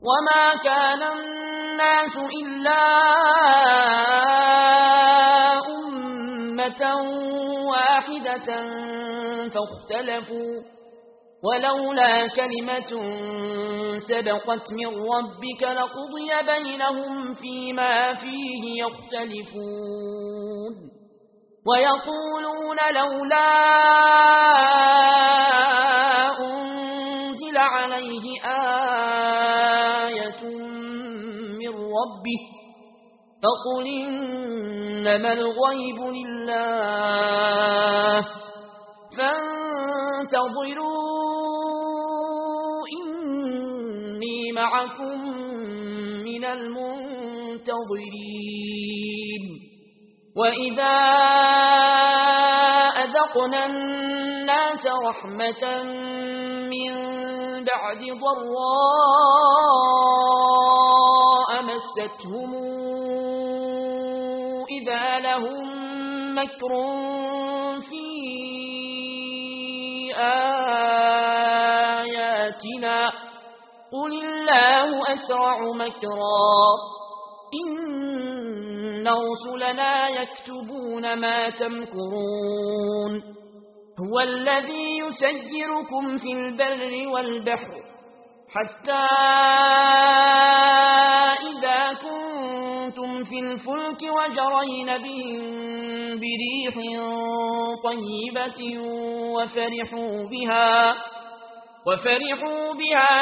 وما كان الناس إلا أمة واحدة فاختلفوا ولولا كلمة سبقت من ربك لقضي بينهم فيما فيه يختلفون ويقولون لولا أنزل عليه آية من ربه فقل إنما الغيب لله فانتظروا إني معكم من المنتظرين وإذا أذقنا الناس رحمة من بعد ضراء مستهم إذا لهم مكر في آياتنا قل الله أسرع مكرا إن رسلنا يكتبون ما تمكرون هو الذي يسيركم في البر والبحر حتى إذا كنتم في الفلك وجرين بهم بريح طيبة وفرحوا بها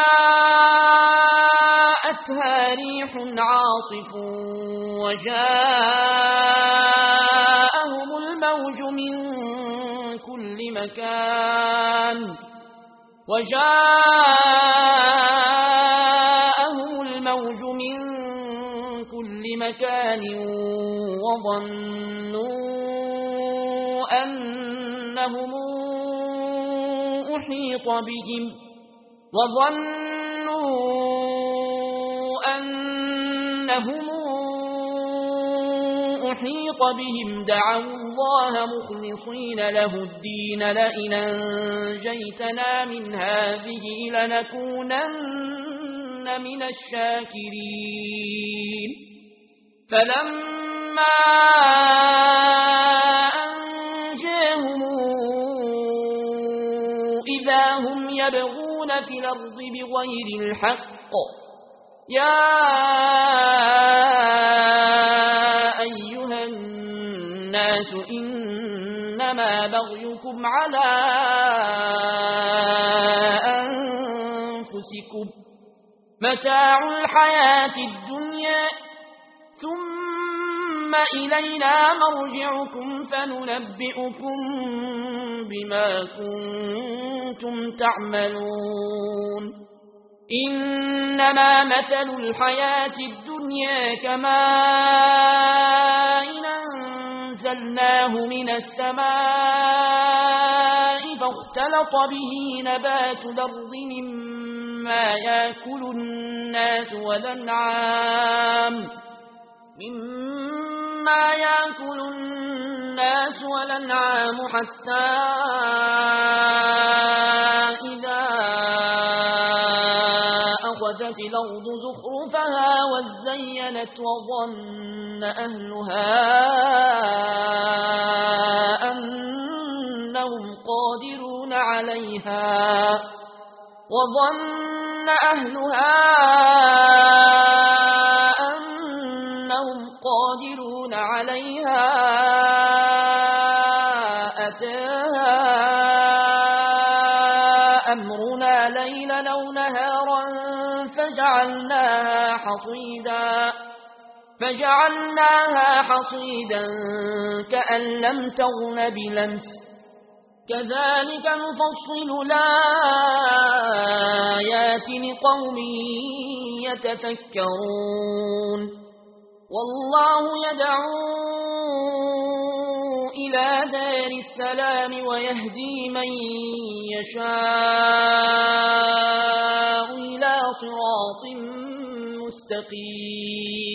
جاءتها ريح عاصف وجاءهم الموج من كل مكان وظنوا أنهم أحيط بهم دعوا الله مخلصين له الدين لئن أنجيتنا من هذه لنكونن من الشاكرين فلما أنجاهم إذا هم يبغون في الأرض بغير الحق يا أيها الناس إنما بغيكم على أنفسكم متاع الحياة الدنيا ثم إلينا مرجعكم فننبئكم بما كنتم تعملون إنما مثل الحياة الدنيا كماء أنزلناه من السماء فاختلط به نبات الأرض مما يأكل الناس والأنعام حتى إذا أخذت الأرض زخرفها وزينت وظن أهلها أنهم قادرون عليها أتاها أمرنا ليلا أو نهارا فجعلناها حصيدا كأن لم تغن بلمس كذلك نفصل الآيات لقوم يتفكرون والله يدعو إلى دار السلام ويهدي من يشاء إلى صراط مستقيم